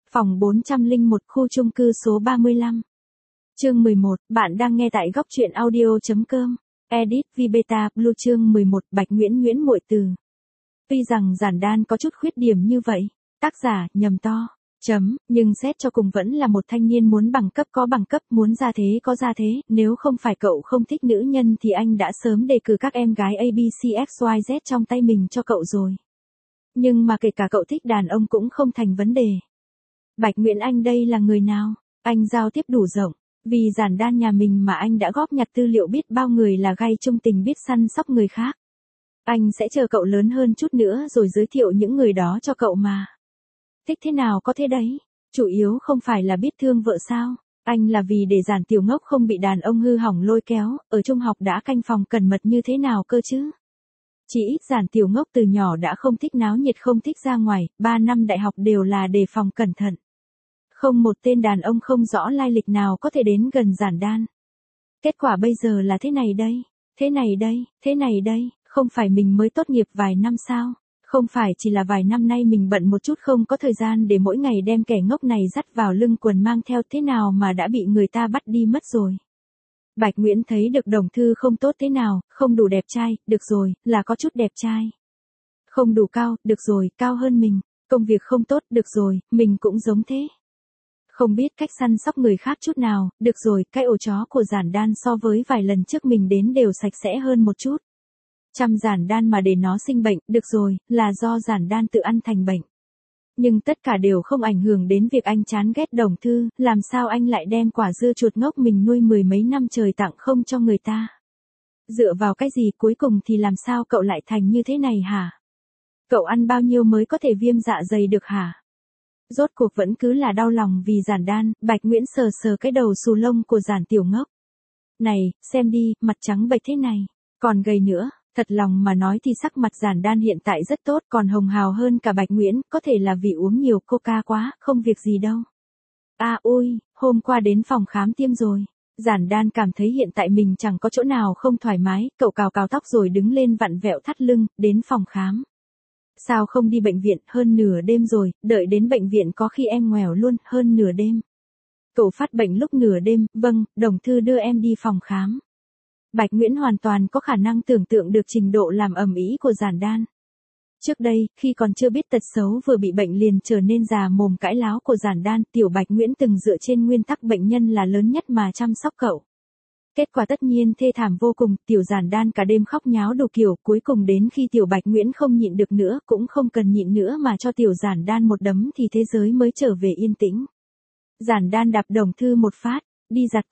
Phòng 401 khu chung cư số 35. Chương 11, bạn đang nghe tại góc truyện audio.com. Edit Vbeta Blue chương 11 Bạch Nguyễn muội từ. Tuy rằng giản đan có chút khuyết điểm như vậy, tác giả nhầm to, nhưng xét cho cùng vẫn là một thanh niên muốn bằng cấp có bằng cấp, muốn ra thế có ra thế, nếu không phải cậu không thích nữ nhân thì anh đã sớm đề cử các em gái ABCXYZ trong tay mình cho cậu rồi. Nhưng mà kể cả cậu thích đàn ông cũng không thành vấn đề. Bạch Nguyễn anh đây là người nào? Anh giao tiếp đủ rộng, vì giản đan nhà mình mà anh đã góp nhặt tư liệu biết bao người là gay trung tình biết săn sóc người khác. Anh sẽ chờ cậu lớn hơn chút nữa rồi giới thiệu những người đó cho cậu mà. Thích thế nào có thế đấy, chủ yếu không phải là biết thương vợ sao, anh là vì để giản tiểu ngốc không bị đàn ông hư hỏng lôi kéo, ở trung học đã canh phòng cẩn mật như thế nào cơ chứ. Chỉ ít giản tiểu ngốc từ nhỏ đã không thích náo nhiệt không thích ra ngoài, 3 năm đại học đều là đề phòng cẩn thận. Không một tên đàn ông không rõ lai lịch nào có thể đến gần giản đan. Kết quả bây giờ là thế này đây, thế này đây, không phải mình mới tốt nghiệp vài năm sao? Không phải chỉ là vài năm nay mình bận một chút không có thời gian để mỗi ngày đem kẻ ngốc này dắt vào lưng quần mang theo thế nào mà đã bị người ta bắt đi mất rồi. Bạch Nguyễn thấy được Đồng Thư không tốt thế nào, không đủ đẹp trai, được rồi, là có chút đẹp trai. Không đủ cao, được rồi, cao hơn mình, công việc không tốt, được rồi, mình cũng giống thế. Không biết cách săn sóc người khác chút nào, được rồi, cái ổ chó của giản đan so với vài lần trước mình đến đều sạch sẽ hơn một chút. Chăm giản đan mà để nó sinh bệnh, được rồi, là do giản đan tự ăn thành bệnh. Nhưng tất cả đều không ảnh hưởng đến việc anh chán ghét Đồng Thư, làm sao anh lại đem quả dưa chuột ngốc mình nuôi 10 mấy năm trời tặng không cho người ta. Dựa vào cái gì cuối cùng thì làm sao cậu lại thành như thế này hả? Cậu ăn bao nhiêu mới có thể viêm dạ dày được hả? Rốt cuộc vẫn cứ là đau lòng vì giản đan, Bạch Nguyễn sờ sờ cái đầu xù lông của giản tiểu ngốc. Này, xem đi, mặt trắng bệch thế này, còn gầy nữa. Thật lòng mà nói thì sắc mặt giản đan hiện tại rất tốt, còn hồng hào hơn cả Bạch Nguyễn, có thể là vì uống nhiều coca quá, không việc gì đâu. Ôi, hôm qua đến phòng khám tiêm rồi. Giản đan cảm thấy hiện tại mình chẳng có chỗ nào không thoải mái, cậu cào tóc rồi đứng lên vặn vẹo thắt lưng, đến phòng khám. Sao không đi bệnh viện, hơn nửa đêm rồi, đợi đến bệnh viện có khi em ngoèo luôn, hơn nửa đêm. Cậu phát bệnh lúc nửa đêm, vâng, Đồng Thư đưa em đi phòng khám. Bạch Nguyễn hoàn toàn có khả năng tưởng tượng được trình độ làm ầm ĩ của giản đan. Trước đây, khi còn chưa biết tật xấu vừa bị bệnh liền trở nên già mồm cãi láo của giản đan, tiểu Bạch Nguyễn từng dựa trên nguyên tắc bệnh nhân là lớn nhất mà chăm sóc cậu. Kết quả tất nhiên thê thảm vô cùng, tiểu giản đan cả đêm khóc nháo đủ kiểu, cuối cùng đến khi tiểu Bạch Nguyễn không nhịn được nữa, cũng không cần nhịn nữa mà cho tiểu giản đan một đấm thì thế giới mới trở về yên tĩnh. Giản đan đạp Đồng Thư một phát. Đi giặt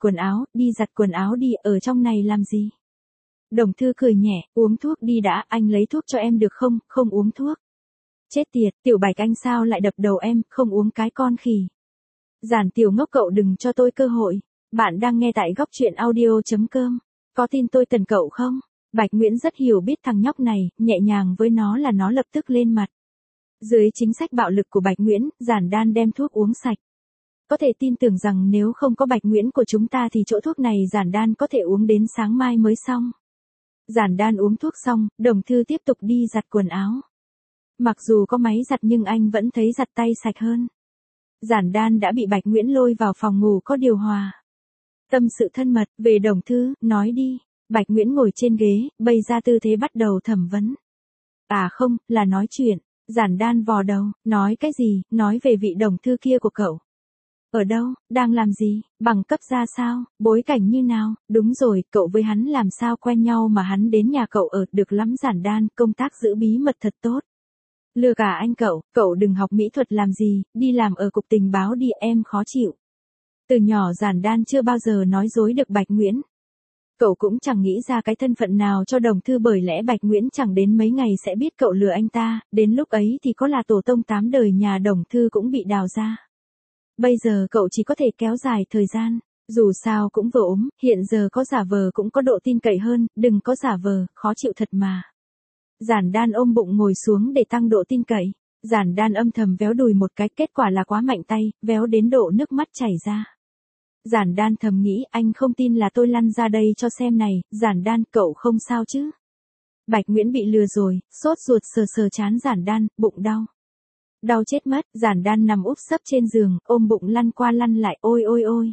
quần áo đi, ở trong này làm gì? Đồng Thư cười nhẹ, uống thuốc đi đã, anh lấy thuốc cho em được không, không uống thuốc. Chết tiệt, tiểu Bạch anh sao lại đập đầu em, không uống cái con khỉ. Giản tiểu ngốc cậu đừng cho tôi cơ hội, bạn đang nghe tại góc truyện audio.com, có tin tôi tần cậu không? Bạch Nguyễn rất hiểu biết thằng nhóc này, nhẹ nhàng với nó là nó lập tức lên mặt. Dưới chính sách bạo lực của Bạch Nguyễn, giản đan đem thuốc uống sạch. Có thể tin tưởng rằng nếu không có Bạch Nguyễn của chúng ta thì chỗ thuốc này giản đan có thể uống đến sáng mai mới xong. Giản đan uống thuốc xong, Đồng Thư tiếp tục đi giặt quần áo. Mặc dù có máy giặt nhưng anh vẫn thấy giặt tay sạch hơn. Giản đan đã bị Bạch Nguyễn lôi vào phòng ngủ có điều hòa. Tâm sự thân mật, về Đồng Thư, nói đi. Bạch Nguyễn ngồi trên ghế, bày ra tư thế bắt đầu thẩm vấn. Không, là nói chuyện. Giản đan vò đầu, nói cái gì, nói về vị Đồng Thư kia của cậu. Ở đâu, đang làm gì, bằng cấp ra sao, bối cảnh như nào, đúng rồi, cậu với hắn làm sao quen nhau mà hắn đến nhà cậu ở, được lắm giản đan, công tác giữ bí mật thật tốt. Lừa cả anh cậu đừng học mỹ thuật làm gì, đi làm ở cục tình báo đi em khó chịu. Từ nhỏ giản đan chưa bao giờ nói dối được Bạch Nguyễn. Cậu cũng chẳng nghĩ ra cái thân phận nào cho Đồng Thư bởi lẽ Bạch Nguyễn chẳng đến mấy ngày sẽ biết cậu lừa anh ta, đến lúc ấy thì có là tổ tông 8 đời nhà Đồng Thư cũng bị đào ra. Bây giờ cậu chỉ có thể kéo dài thời gian, dù sao cũng vừa ốm, hiện giờ có giả vờ cũng có độ tin cậy hơn, đừng có giả vờ, khó chịu thật mà. Giản đan ôm bụng ngồi xuống để tăng độ tin cậy, giản đan âm thầm véo đùi một cái, kết quả là quá mạnh tay, véo đến độ nước mắt chảy ra. Giản đan thầm nghĩ, anh không tin là tôi lăn ra đây cho xem này, giản đan, cậu không sao chứ? Bạch Nguyễn bị lừa rồi, sốt ruột sờ sờ trán giản đan, bụng đau. Đau chết mất, Giản Đan nằm úp sấp trên giường, ôm bụng lăn qua lăn lại, ôi ôi ôi.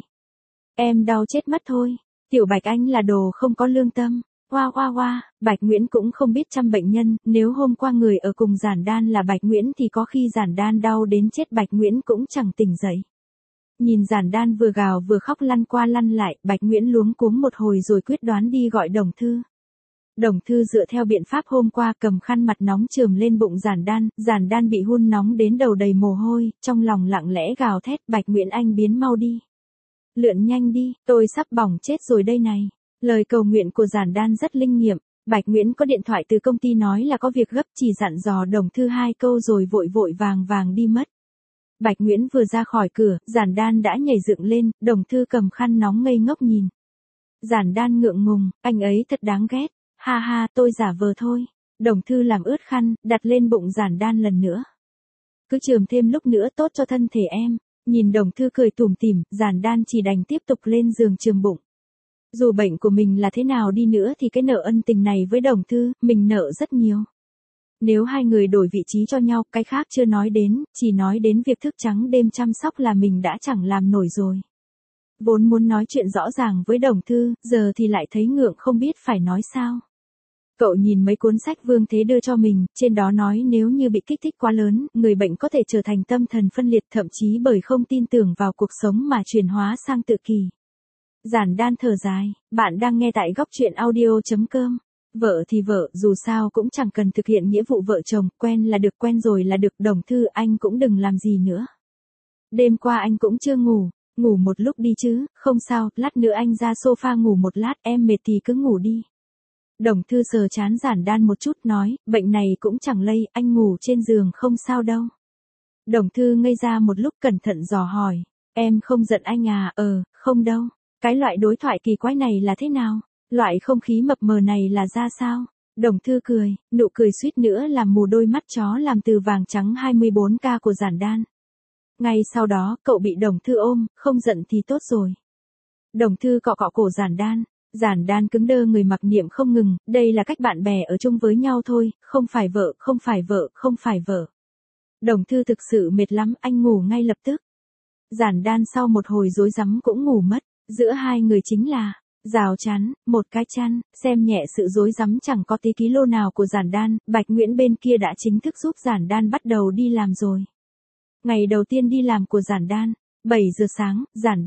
Em đau chết mất thôi. Tiểu Bạch Anh là đồ không có lương tâm. Oa oa oa, Bạch Nguyễn cũng không biết chăm bệnh nhân, nếu hôm qua người ở cùng Giản Đan là Bạch Nguyễn thì có khi Giản Đan đau đến chết Bạch Nguyễn cũng chẳng tỉnh dậy. Nhìn Giản Đan vừa gào vừa khóc lăn qua lăn lại, Bạch Nguyễn luống cuống một hồi rồi quyết đoán đi gọi Đồng Thư. Đồng Thư dựa theo biện pháp hôm qua cầm khăn mặt nóng chườm lên bụng Giản Đan bị hun nóng đến đầu đầy mồ hôi, trong lòng lặng lẽ gào thét, Bạch Nguyễn anh biến mau đi. Lượn nhanh đi, tôi sắp bỏng chết rồi đây này. Lời cầu nguyện của Giản Đan rất linh nghiệm. Bạch Nguyễn có điện thoại từ công ty nói là có việc gấp, chỉ dặn dò Đồng Thư 2 câu rồi vội vội vàng vàng đi mất. Bạch Nguyễn vừa ra khỏi cửa, Giản Đan đã nhảy dựng lên, Đồng Thư cầm khăn nóng ngây ngốc nhìn. Giản Đan ngượng ngùng, anh ấy thật đáng ghét. Ha ha, tôi giả vờ thôi. Đồng Thư làm ướt khăn, đặt lên bụng Giản Đan lần nữa. Cứ chườm thêm lúc nữa tốt cho thân thể em. Nhìn Đồng Thư cười tủm tỉm, Giản Đan chỉ đành tiếp tục lên giường chườm bụng. Dù bệnh của mình là thế nào đi nữa thì cái nợ ân tình này với Đồng Thư, mình nợ rất nhiều. Nếu hai người đổi vị trí cho nhau, cái khác chưa nói đến, chỉ nói đến việc thức trắng đêm chăm sóc là mình đã chẳng làm nổi rồi. Vốn muốn nói chuyện rõ ràng với Đồng Thư, giờ thì lại thấy ngượng không biết phải nói sao. Cậu nhìn mấy cuốn sách Vương Thế đưa cho mình, trên đó nói nếu như bị kích thích quá lớn, người bệnh có thể trở thành tâm thần phân liệt, thậm chí bởi không tin tưởng vào cuộc sống mà chuyển hóa sang tự kỷ. Giản Đan thở dài, bạn đang nghe tại góc truyện audio.com. Vợ thì vợ, dù sao cũng chẳng cần thực hiện nghĩa vụ vợ chồng, quen là được, quen rồi là được. Đồng Thư, anh cũng đừng làm gì nữa. Đêm qua anh cũng chưa ngủ, ngủ một lúc đi chứ, không sao, lát nữa anh ra sofa ngủ một lát, em mệt thì cứ ngủ đi. Đồng Thư sờ trán Giản Đan một chút nói, bệnh này cũng chẳng lây, anh ngủ trên giường không sao đâu. Đồng Thư ngây ra một lúc cẩn thận dò hỏi, em không giận anh à? Không đâu. Cái loại đối thoại kỳ quái này là thế nào? Loại không khí mập mờ này là ra sao? Đồng Thư cười, nụ cười suýt nữa làm mù đôi mắt chó làm từ vàng trắng 24K của Giản Đan. Ngay sau đó, cậu bị Đồng Thư ôm, không giận thì tốt rồi. Đồng Thư cọ cọ cổ Giản Đan cứng đơ người mặc niệm không ngừng, đây là cách bạn bè ở chung với nhau thôi, không phải vợ, không phải vợ, không phải vợ. Đồng Thư thực sự mệt lắm, anh ngủ ngay lập tức. Giản Đan sau một hồi rối rắm cũng ngủ mất, giữa hai người chính là rào chắn, một cái chăn, xem nhẹ sự rối rắm chẳng có tí ký lô nào của Giản Đan, Bạch Nguyễn bên kia đã chính thức giúp Giản Đan bắt đầu đi làm rồi. Ngày đầu tiên đi làm của Giản Đan, 7 giờ sáng,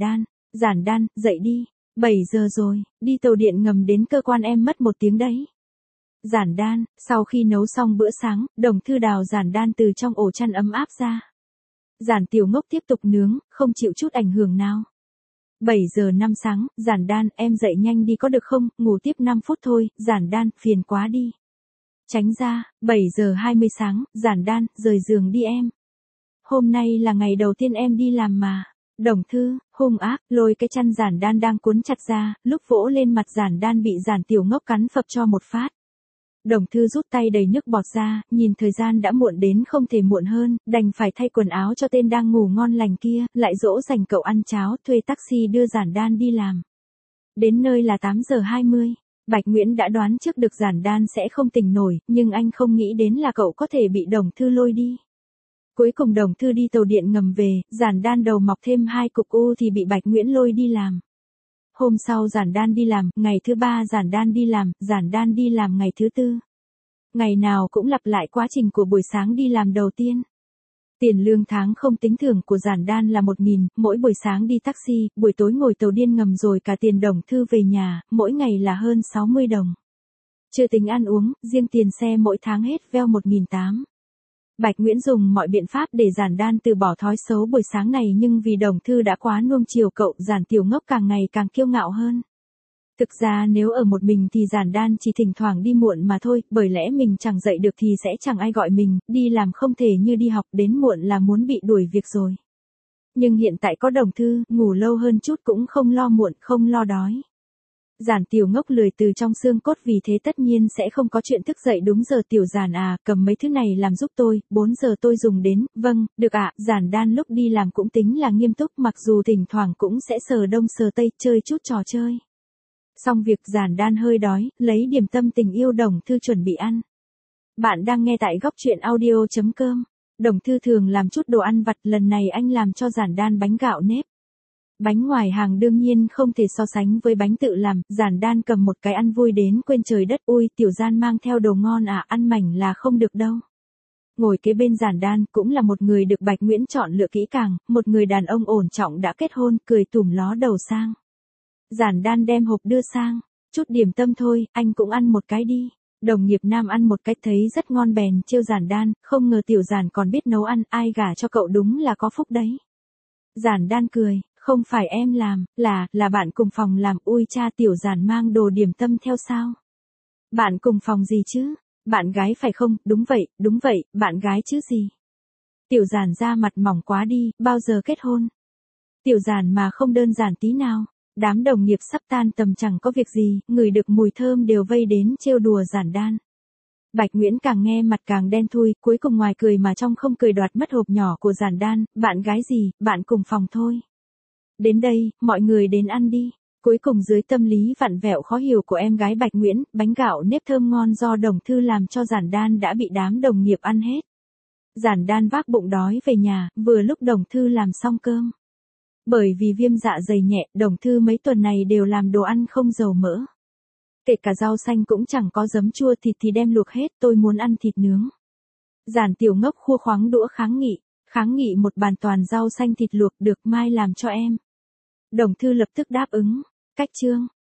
Giản Đan, dậy đi. 7 giờ rồi, đi tàu điện ngầm đến cơ quan em mất 1 tiếng đấy. Giản Đan, sau khi nấu xong bữa sáng, Đồng Thư đào Giản Đan từ trong ổ chăn ấm áp ra. Giản Tiểu Ngốc tiếp tục nướng, không chịu chút ảnh hưởng nào. 7 giờ 5 sáng, Giản Đan, em dậy nhanh đi có được không, ngủ tiếp 5 phút thôi, Giản Đan, phiền quá đi. Tránh ra, 7 giờ 20 sáng, Giản Đan, rời giường đi em. Hôm nay là ngày đầu tiên em đi làm mà. Đồng Thư, hung ác, lôi cái chăn Giản Đan đang cuốn chặt ra, lúc vỗ lên mặt Giản Đan bị Giản Tiểu Ngốc cắn phập cho một phát. Đồng Thư rút tay đầy nước bọt ra, nhìn thời gian đã muộn đến không thể muộn hơn, đành phải thay quần áo cho tên đang ngủ ngon lành kia, lại dỗ dành cậu ăn cháo, thuê taxi đưa Giản Đan đi làm. Đến nơi là 8 giờ 20. Bạch Nguyễn đã đoán trước được Giản Đan sẽ không tỉnh nổi, nhưng anh không nghĩ đến là cậu có thể bị Đồng Thư lôi đi. Cuối cùng Đồng Thư đi tàu điện ngầm về, Giản Đan đầu mọc thêm 2 cục u thì bị Bạch Nguyễn lôi đi làm. Hôm sau Giản Đan đi làm, ngày thứ 3 Giản Đan đi làm ngày thứ 4. Ngày nào cũng lặp lại quá trình của buổi sáng đi làm đầu tiên. Tiền lương tháng không tính thưởng của Giản Đan là 1.000, mỗi buổi sáng đi taxi, buổi tối ngồi tàu điện ngầm rồi cả tiền Đồng Thư về nhà, mỗi ngày là hơn 60 đồng. Chưa tính ăn uống, riêng tiền xe mỗi tháng hết veo 1.800. Bạch Nguyễn dùng mọi biện pháp để Giản Đan từ bỏ thói xấu buổi sáng này nhưng vì Đồng Thư đã quá nuông chiều cậu, Giản Tiểu Ngốc càng ngày càng kiêu ngạo hơn. Thực ra nếu ở một mình thì Giản Đan chỉ thỉnh thoảng đi muộn mà thôi, bởi lẽ mình chẳng dậy được thì sẽ chẳng ai gọi mình, đi làm không thể như đi học, đến muộn là muốn bị đuổi việc rồi. Nhưng hiện tại có Đồng Thư, ngủ lâu hơn chút cũng không lo muộn, không lo đói. Giản Tiểu Ngốc lười từ trong xương cốt vì thế tất nhiên sẽ không có chuyện thức dậy đúng giờ. Tiểu Giản à, cầm mấy thứ này làm giúp tôi, 4 giờ tôi dùng đến, vâng, được ạ. Giản Đan lúc đi làm cũng tính là nghiêm túc mặc dù thỉnh thoảng cũng sẽ sờ đông sờ tây, chơi chút trò chơi. Xong việc Giản Đan hơi đói, lấy điểm tâm tình yêu Đồng Thư chuẩn bị ăn. Bạn đang nghe tại góc truyện audio.com. Đồng Thư thường làm chút đồ ăn vặt, lần này anh làm cho Giản Đan bánh gạo nếp. Bánh ngoài hàng đương nhiên không thể so sánh với bánh tự làm, Giản Đan cầm một cái ăn vui đến quên trời đất, ui Tiểu Gian mang theo đồ ngon à, ăn mảnh là không được đâu. Ngồi kế bên Giản Đan cũng là một người được Bạch Nguyễn chọn lựa kỹ càng, một người đàn ông ổn trọng đã kết hôn, cười tủm ló đầu sang. Giản Đan đem hộp đưa sang, chút điểm tâm thôi, anh cũng ăn một cái đi. Đồng nghiệp nam ăn một cái thấy rất ngon bèn trêu Giản Đan, không ngờ Tiểu Giản còn biết nấu ăn, ai gả cho cậu đúng là có phúc đấy. Giản Đan cười, không phải em làm, là bạn cùng phòng làm, ui cha Tiểu Giản mang đồ điểm tâm theo sao? Bạn cùng phòng gì chứ? Bạn gái phải không? Đúng vậy, bạn gái chứ gì? Tiểu Giản da mặt mỏng quá đi, bao giờ kết hôn? Tiểu Giản mà không đơn giản tí nào. Đám đồng nghiệp sắp tan tầm chẳng có việc gì, ngửi được mùi thơm đều vây đến trêu đùa Giản Đan. Bạch Nguyễn càng nghe mặt càng đen thui, cuối cùng ngoài cười mà trong không cười đoạt mất hộp nhỏ của Giản Đan, bạn gái gì, bạn cùng phòng thôi. Đến đây, mọi người đến ăn đi. Cuối cùng dưới tâm lý vặn vẹo khó hiểu của em gái Bạch Nguyễn, bánh gạo nếp thơm ngon do Đồng Thư làm cho Giản Đan đã bị đám đồng nghiệp ăn hết. Giản Đan vác bụng đói về nhà, vừa lúc Đồng Thư làm xong cơm. Bởi vì viêm dạ dày nhẹ, Đồng Thư mấy tuần này đều làm đồ ăn không dầu mỡ. Kể cả rau xanh cũng chẳng có giấm chua, thịt thì đem luộc hết, tôi muốn ăn thịt nướng. Giản Tiểu Ngốc khua khoáng đũa kháng nghị một bàn toàn rau xanh thịt luộc, được mai làm cho em. Đồng Thư lập tức đáp ứng. Cách chương